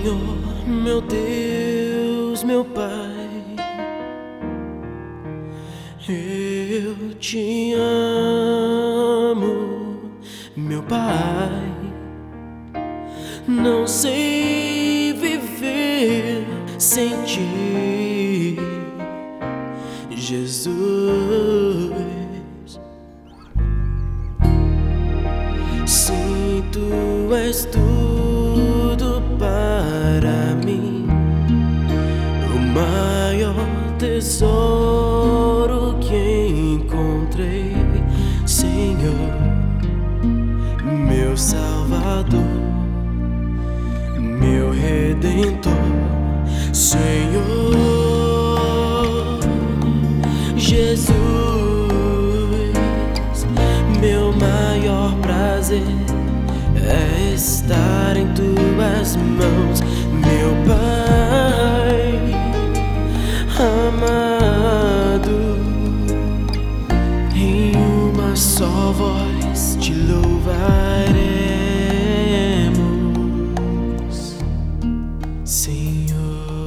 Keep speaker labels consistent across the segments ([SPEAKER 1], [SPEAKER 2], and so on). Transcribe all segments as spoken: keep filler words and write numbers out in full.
[SPEAKER 1] Senhor, meu Deus, meu Pai, eu te amo, meu Pai. Não sei viver sem ti, Jesus. Sim, tu és tudo para mim, o maior tesouro que encontrei, Senhor, meu Salvador, meu Redentor, Senhor. Jesus, meu maior prazer é estar em tuas mãos, meu Pai amado. Em uma só voz te louvaremos, Senhor.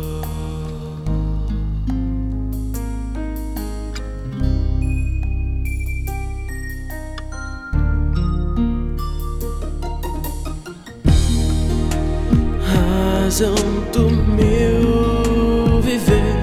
[SPEAKER 1] Razão do meu viver,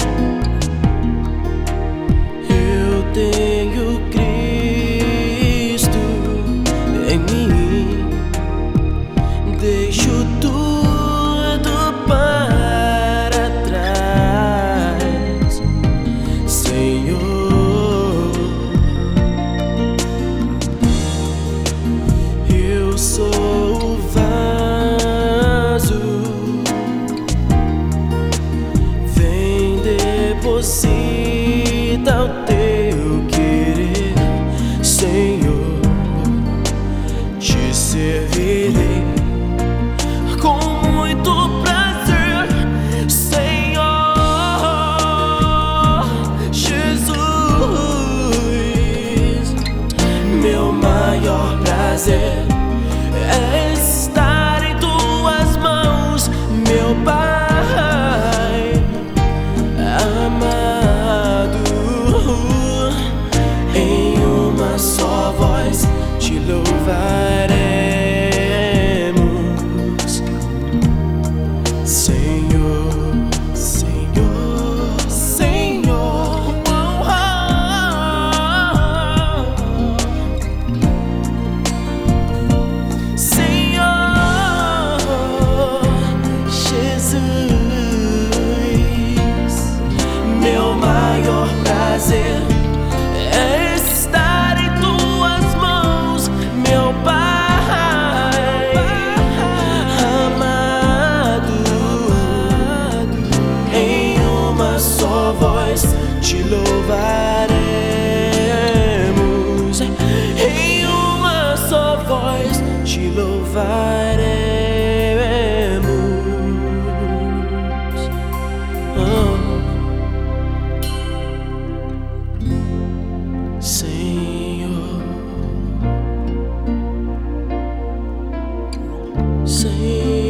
[SPEAKER 1] eu tenho Cristo em mim. Deixo tudo para trás, Senhor. Eu sou o vaso, deposita o teu querer, Senhor. Te servirei com muito prazer, Senhor. Jesus, meu maior prazer é estar em tuas mãos, meu Pai amado. Em uma só voz te louvaremos, Senhor, Senhor, Senhor. Oh, oh, oh. Senhor Jesus, meu maior prazer é estar em tuas mãos, meu Pai amado. Em uma só voz te louvaremos, em uma só voz te louvaremos. Oh. Senhor, Senhor.